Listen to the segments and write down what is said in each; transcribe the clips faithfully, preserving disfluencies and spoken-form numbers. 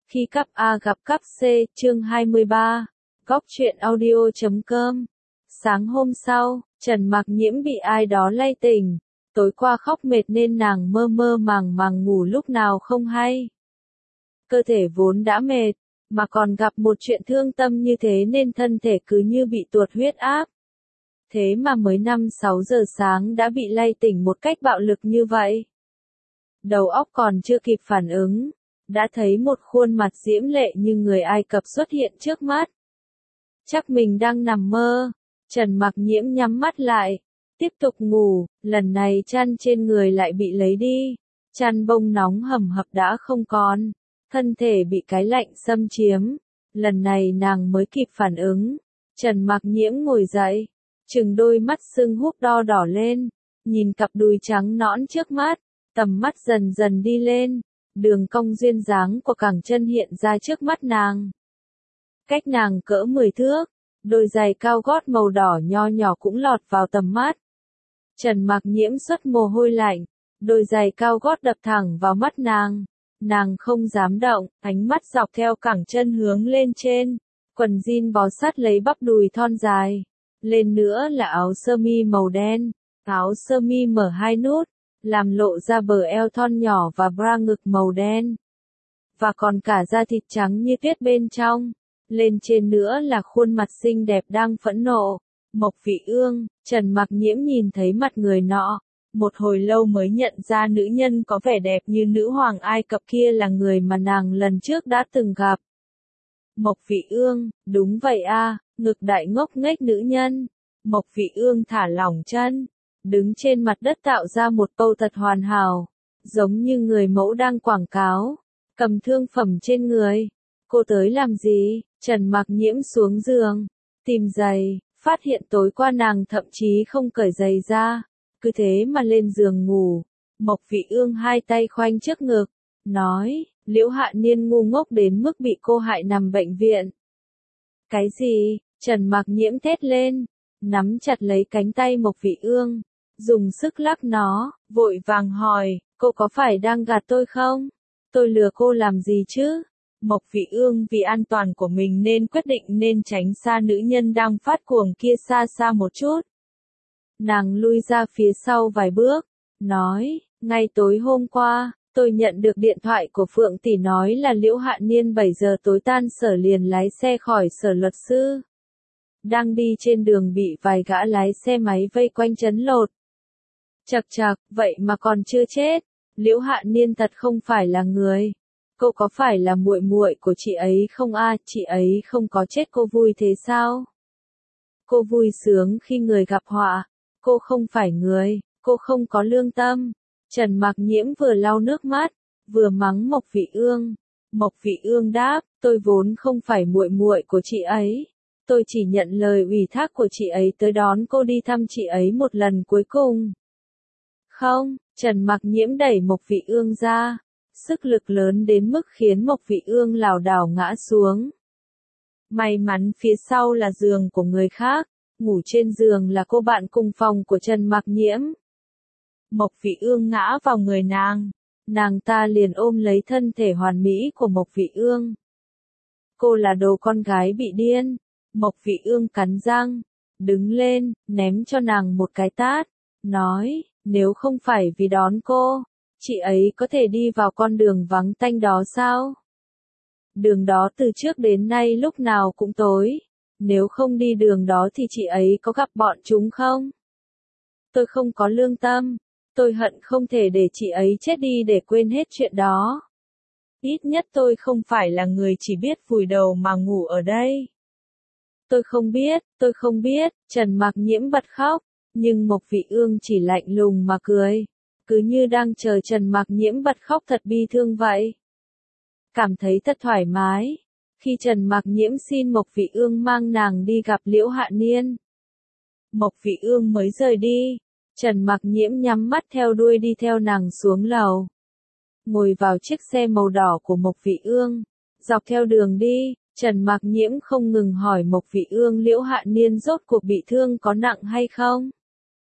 Khi cắp A gặp cắp C, chương hai mươi ba, góc truyện audio chấm com. Sáng hôm sau, Trần Mạc Nhiễm bị ai đó lay tỉnh. Tối qua khóc mệt nên nàng mơ mơ màng màng ngủ lúc nào không hay. Cơ thể vốn đã mệt, mà còn gặp một chuyện thương tâm như thế nên thân thể cứ như bị tuột huyết áp. Thế mà mới năm sáu giờ sáng đã bị lay tỉnh một cách bạo lực như vậy. Đầu óc còn chưa kịp phản ứng, đã thấy một khuôn mặt diễm lệ như người Ai Cập xuất hiện trước mắt. Chắc mình đang nằm mơ. Trần Mạc Nhiễm nhắm mắt lại, tiếp tục ngủ, lần này chăn trên người lại bị lấy đi. Chăn bông nóng hầm hập đã không còn, thân thể bị cái lạnh xâm chiếm. Lần này nàng mới kịp phản ứng. Trần Mạc Nhiễm ngồi dậy, trừng đôi mắt sưng húp đo đỏ lên, nhìn cặp đùi trắng nõn trước mắt, tầm mắt dần dần đi lên. Đường cong duyên dáng của cẳng chân hiện ra trước mắt nàng. Cách nàng cỡ mười thước, đôi giày cao gót màu đỏ nho nhỏ cũng lọt vào tầm mắt. Trần Mạc Nhiễm xuất mồ hôi lạnh, đôi giày cao gót đập thẳng vào mắt nàng. Nàng không dám động, ánh mắt dọc theo cẳng chân hướng lên trên. Quần jean bó sát lấy bắp đùi thon dài. Lên nữa là áo sơ mi màu đen, áo sơ mi mở hai nút, làm lộ ra bờ eo thon nhỏ và bra ngực màu đen. Và còn cả da thịt trắng như tuyết bên trong. Lên trên nữa là khuôn mặt xinh đẹp đang phẫn nộ. Mộc Vị Ương. Trần Mạc Nhiễm nhìn thấy mặt người nọ, một hồi lâu mới nhận ra nữ nhân có vẻ đẹp như nữ hoàng Ai Cập kia là người mà nàng lần trước đã từng gặp. Mộc Vị Ương, đúng vậy a, ngực đại ngốc nghếch nữ nhân. Mộc Vị Ương thả lỏng chân, đứng trên mặt đất tạo ra một pose thật hoàn hảo, giống như người mẫu đang quảng cáo, cầm thương phẩm trên người. Cô tới làm gì? Trần Mạc Nhiễm xuống giường, tìm giày, phát hiện tối qua nàng thậm chí không cởi giày ra, cứ thế mà lên giường ngủ. Mộc Vị Ương hai tay khoanh trước ngực, nói, Liễu Hạ Niên ngu ngốc đến mức bị cô hại nằm bệnh viện. Cái gì? Trần Mạc Nhiễm thét lên, nắm chặt lấy cánh tay Mộc Vị Ương, dùng sức lắc nó, vội vàng hỏi, cô có phải đang gạt tôi không? Tôi lừa cô làm gì chứ? Mộc Vị Ương vì an toàn của mình nên quyết định nên tránh xa nữ nhân đang phát cuồng kia xa xa một chút. Nàng lui ra phía sau vài bước, nói, ngay tối hôm qua, tôi nhận được điện thoại của Phượng tỷ nói là Liễu Hạ Niên bảy giờ tối tan sở liền lái xe khỏi sở luật sư. Đang đi trên đường bị vài gã lái xe máy vây quanh trấn lột. Chậc chậc, vậy mà còn chưa chết. Liễu Hạ Niên thật không phải là người. Cô có phải là muội muội của chị ấy không a? À, chị ấy không có chết cô vui thế sao? Cô vui sướng khi người gặp họa. Cô không phải người, cô không có lương tâm. Trần Mạc Nhiễm vừa lau nước mắt, vừa mắng Mộc Vị Ương. Mộc Vị Ương đáp, tôi vốn không phải muội muội của chị ấy. Tôi chỉ nhận lời ủy thác của chị ấy tới đón cô đi thăm chị ấy một lần cuối cùng. Không, Trần Mạc Nhiễm đẩy Mộc Vị Ương ra. Sức lực lớn đến mức khiến Mộc Vị Ương lảo đảo ngã xuống. May mắn phía sau là giường của người khác, ngủ trên giường là cô bạn cùng phòng của Trần Mạc Nhiễm. Mộc Vị Ương ngã vào người nàng, nàng ta liền ôm lấy thân thể hoàn mỹ của Mộc Vị Ương. Cô là đồ con gái bị điên. Mộc Vị Ương cắn răng, đứng lên, ném cho nàng một cái tát, nói, nếu không phải vì đón cô, chị ấy có thể đi vào con đường vắng tanh đó sao? Đường đó từ trước đến nay lúc nào cũng tối, nếu không đi đường đó thì chị ấy có gặp bọn chúng không? Tôi không có lương tâm, tôi hận không thể để chị ấy chết đi để quên hết chuyện đó. Ít nhất tôi không phải là người chỉ biết vùi đầu mà ngủ ở đây. Tôi không biết, tôi không biết, Trần Mạc Nhiễm bật khóc, nhưng Mộc Vị Ương chỉ lạnh lùng mà cười, cứ như đang chờ Trần Mạc Nhiễm bật khóc thật bi thương vậy. Cảm thấy thật thoải mái, khi Trần Mạc Nhiễm xin Mộc Vị Ương mang nàng đi gặp Liễu Hạ Niên. Mộc Vị Ương mới rời đi, Trần Mạc Nhiễm nhắm mắt theo đuôi đi theo nàng xuống lầu. Ngồi vào chiếc xe màu đỏ của Mộc Vị Ương, dọc theo đường đi, Trần Mạc Nhiễm không ngừng hỏi Mộc Vị Ương Liễu Hạ Niên rốt cuộc bị thương có nặng hay không.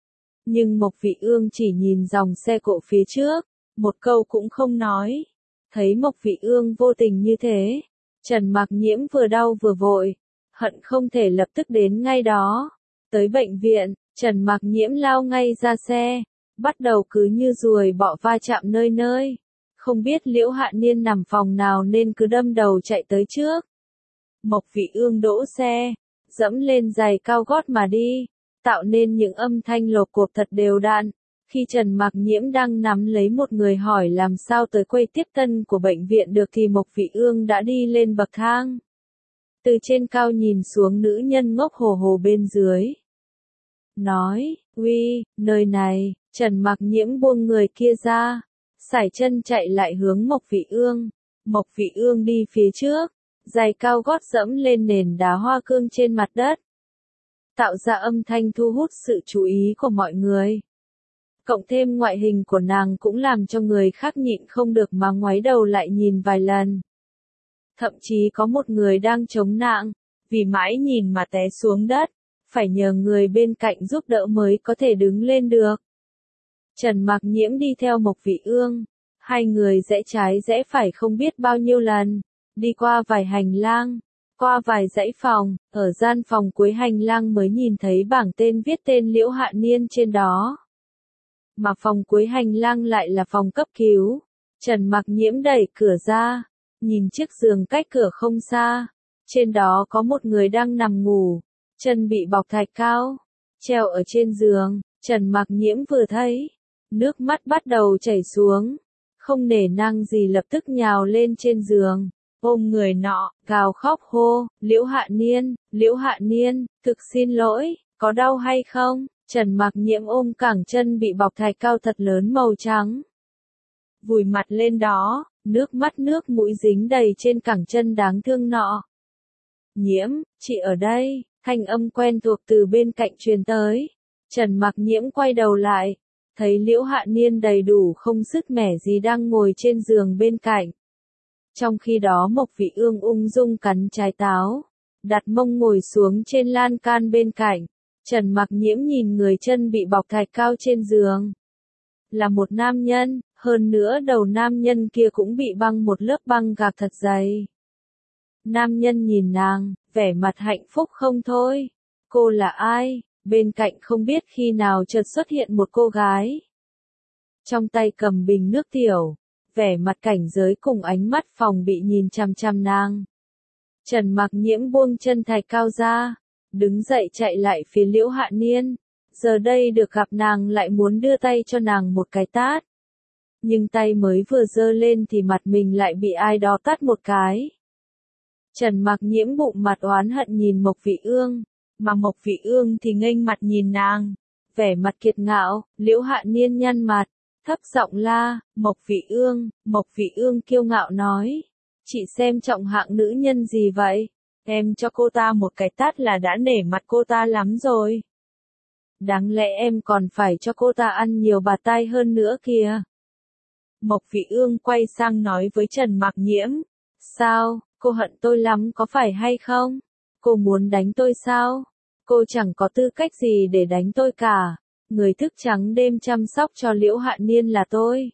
Nhưng Mộc Vị Ương chỉ nhìn dòng xe cộ phía trước, một câu cũng không nói. Thấy Mộc Vị Ương vô tình như thế, Trần Mạc Nhiễm vừa đau vừa vội, hận không thể lập tức đến ngay đó. Tới bệnh viện, Trần Mạc Nhiễm lao ngay ra xe, bắt đầu cứ như ruồi bọ va chạm nơi nơi. Không biết Liễu Hạ Niên nằm phòng nào nên cứ đâm đầu chạy tới trước. Mộc Vị Ương đỗ xe, dẫm lên giày cao gót mà đi, tạo nên những âm thanh lộp cộp thật đều đặn. Khi Trần Mạc Nhiễm đang nắm lấy một người hỏi làm sao tới quầy tiếp tân của bệnh viện được thì Mộc Vị Ương đã đi lên bậc thang. Từ trên cao nhìn xuống nữ nhân ngốc hồ hồ bên dưới. Nói, uy, nơi này, Trần Mạc Nhiễm buông người kia ra, sải chân chạy lại hướng Mộc Vị Ương. Mộc Vị Ương đi phía trước, giày cao gót dẫm lên nền đá hoa cương trên mặt đất, tạo ra âm thanh thu hút sự chú ý của mọi người. Cộng thêm ngoại hình của nàng cũng làm cho người khác nhịn không được mà ngoái đầu lại nhìn vài lần. Thậm chí có một người đang chống nạng, vì mãi nhìn mà té xuống đất, phải nhờ người bên cạnh giúp đỡ mới có thể đứng lên được. Trần Mạc Nhiễm đi theo Mộc Vị Ương, hai người rẽ trái rẽ phải không biết bao nhiêu lần, đi qua vài hành lang, qua vài dãy phòng, ở gian phòng cuối hành lang mới nhìn thấy bảng tên viết tên Liễu Hạ Niên trên đó. Mà phòng cuối hành lang lại là phòng cấp cứu. Trần Mạc Nhiễm đẩy cửa ra, nhìn chiếc giường cách cửa không xa, trên đó có một người đang nằm ngủ, chân bị bọc thạch cao, treo ở trên giường. Trần Mạc Nhiễm vừa thấy, nước mắt bắt đầu chảy xuống, không nể nang gì lập tức nhào lên trên giường, ôm người nọ, gào khóc hô, Liễu Hạ Niên, Liễu Hạ Niên, thực xin lỗi, có đau hay không? Trần Mạc Nhiễm ôm cẳng chân bị bọc thạch cao thật lớn màu trắng, vùi mặt lên đó, nước mắt nước mũi dính đầy trên cẳng chân đáng thương nọ. Nhiễm, chị ở đây, thanh âm quen thuộc từ bên cạnh truyền tới. Trần Mạc Nhiễm quay đầu lại, thấy Liễu Hạ Niên đầy đủ không sứt mẻ gì đang ngồi trên giường bên cạnh. Trong khi đó Mộc Vị Ương ung dung cắn trái táo, đặt mông ngồi xuống trên lan can bên cạnh. Trần Mạc Nhiễm nhìn người chân bị bọc thạch cao trên giường. Là một nam nhân, hơn nữa đầu nam nhân kia cũng bị băng một lớp băng gạc thật dày. Nam nhân nhìn nàng, vẻ mặt hạnh phúc không thôi. Cô là ai? Bên cạnh không biết khi nào chợt xuất hiện một cô gái. Trong tay cầm bình nước tiểu, vẻ mặt cảnh giới cùng ánh mắt phòng bị nhìn chằm chằm nàng. Trần Mạc Nhiễm buông chân thạch cao ra, đứng dậy chạy lại phía Liễu Hạ Niên. Giờ đây được gặp nàng lại muốn đưa tay cho nàng một cái tát. Nhưng tay mới vừa giơ lên thì mặt mình lại bị ai đó tát một cái. Trần Mạc Nhiễm bụng mặt oán hận nhìn Mộc Vị Ương, mà Mộc Vị Ương thì nghênh mặt nhìn nàng, vẻ mặt kiệt ngạo. Liễu Hạ Niên nhăn mặt, thấp giọng la, Mộc Vị Ương. Mộc Vị Ương kiêu ngạo nói, chị xem trọng hạng nữ nhân gì vậy? Em cho cô ta một cái tát là đã nể mặt cô ta lắm rồi. Đáng lẽ em còn phải cho cô ta ăn nhiều bạt tai hơn nữa kìa. Mộc Vị Ương quay sang nói với Trần Mạc Nhiễm, sao, cô hận tôi lắm có phải hay không? Cô muốn đánh tôi sao? Cô chẳng có tư cách gì để đánh tôi cả. Người thức trắng đêm chăm sóc cho Liễu Hạ Niên là tôi.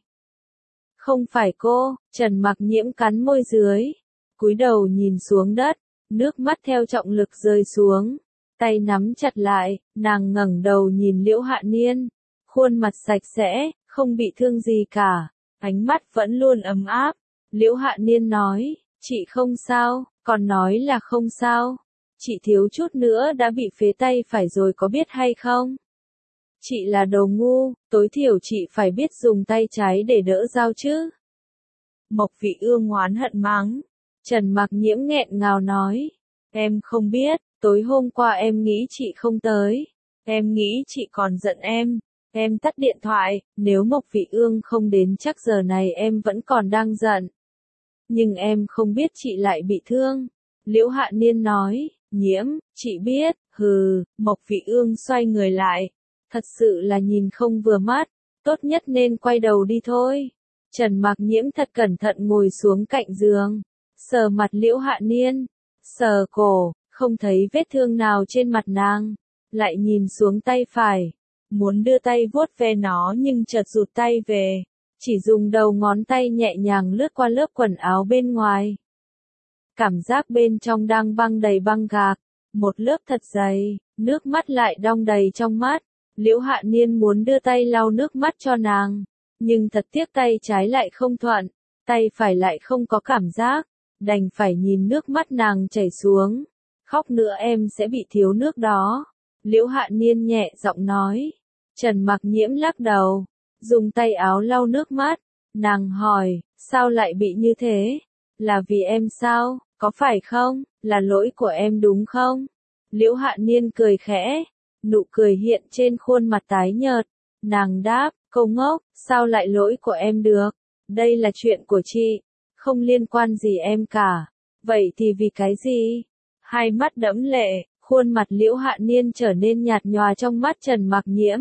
Không phải cô. Trần Mạc Nhiễm cắn môi dưới, cúi đầu nhìn xuống đất, nước mắt theo trọng lực rơi xuống, tay nắm chặt lại, nàng ngẩng đầu nhìn Liễu Hạ Niên, khuôn mặt sạch sẽ, không bị thương gì cả, ánh mắt vẫn luôn ấm áp. Liễu Hạ Niên nói, chị không sao, còn nói là không sao. Chị thiếu chút nữa đã bị phế tay phải rồi có biết hay không? Chị là đồ ngu, tối thiểu chị phải biết dùng tay trái để đỡ dao chứ. Mộc Vị Ương oán hận mắng. Trần Mạc Nhiễm nghẹn ngào nói, em không biết, tối hôm qua em nghĩ chị không tới. Em nghĩ chị còn giận em. Em tắt điện thoại, nếu Mộc Vị Ương không đến chắc giờ này em vẫn còn đang giận. Nhưng em không biết chị lại bị thương. Liễu Hạ Niên nói, Nhiễm, chị biết, hừ. Mộc Vị Ương xoay người lại, thật sự là nhìn không vừa mắt, tốt nhất nên quay đầu đi thôi. Trần Mạc Nhiễm thật cẩn thận ngồi xuống cạnh giường, sờ mặt Liễu Hạ Niên, sờ cổ, không thấy vết thương nào trên mặt nàng, lại nhìn xuống tay phải, muốn đưa tay vuốt ve nó nhưng chợt rụt tay về. chỉ dùng đầu ngón tay nhẹ nhàng lướt qua lớp quần áo bên ngoài. Cảm giác bên trong đang băng đầy băng gạc, một lớp thật dày, nước mắt lại đong đầy trong mắt. Liễu Hạ Niên muốn đưa tay lau nước mắt cho nàng, nhưng thật tiếc tay trái lại không thuận, tay phải lại không có cảm giác, đành phải nhìn nước mắt nàng chảy xuống. Khóc nữa em sẽ bị thiếu nước đó. Liễu Hạ Niên nhẹ giọng nói. Trần Mặc Nhiễm lắc đầu, dùng tay áo lau nước mắt. Nàng hỏi, sao lại bị như thế? Là vì em sao, có phải không? Là lỗi của em đúng không? Liễu Hạ Niên cười khẽ, nụ cười hiện trên khuôn mặt tái nhợt. Nàng đáp, cô ngốc, sao lại lỗi của em được? Đây là chuyện của chị, không liên quan gì em cả. Vậy thì vì cái gì? Hai mắt đẫm lệ, khuôn mặt Liễu Hạ Niên trở nên nhạt nhòa trong mắt Trần Mặc Nhiễm.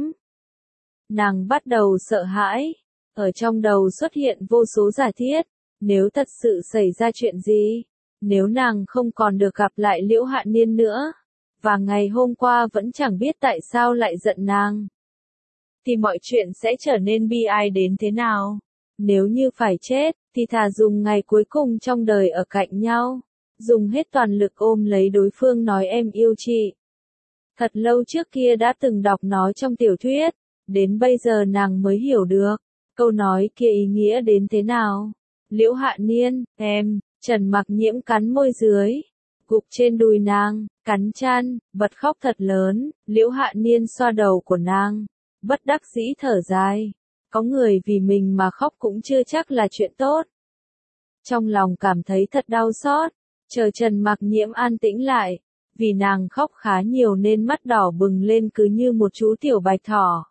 Nàng bắt đầu sợ hãi, ở trong đầu xuất hiện vô số giả thiết, nếu thật sự xảy ra chuyện gì, nếu nàng không còn được gặp lại Liễu Hạ Niên nữa, và ngày hôm qua vẫn chẳng biết tại sao lại giận nàng, thì mọi chuyện sẽ trở nên bi ai đến thế nào. Nếu như phải chết, thì thà dùng ngày cuối cùng trong đời ở cạnh nhau, dùng hết toàn lực ôm lấy đối phương nói em yêu chị. Thật lâu trước kia đã từng đọc nó trong tiểu thuyết, đến bây giờ nàng mới hiểu được, câu nói kia ý nghĩa đến thế nào. Liễu Hạ Niên, em, Trần Mặc Nhiễm cắn môi dưới, gục trên đùi nàng, cắn chăn, bật khóc thật lớn. Liễu Hạ Niên xoa đầu của nàng, bất đắc dĩ thở dài. Có người vì mình mà khóc cũng chưa chắc là chuyện tốt. Trong lòng cảm thấy thật đau xót, chờ Trần Mặc Nhiễm an tĩnh lại, vì nàng khóc khá nhiều nên mắt đỏ bừng lên cứ như một chú tiểu bạch thỏ.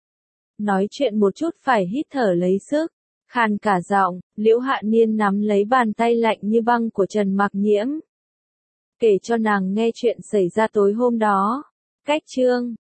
Nói chuyện một chút phải hít thở lấy sức, khàn cả giọng. Liễu Hạ Niên nắm lấy bàn tay lạnh như băng của Trần Mặc Nhiễm, kể cho nàng nghe chuyện xảy ra tối hôm đó. Cách chương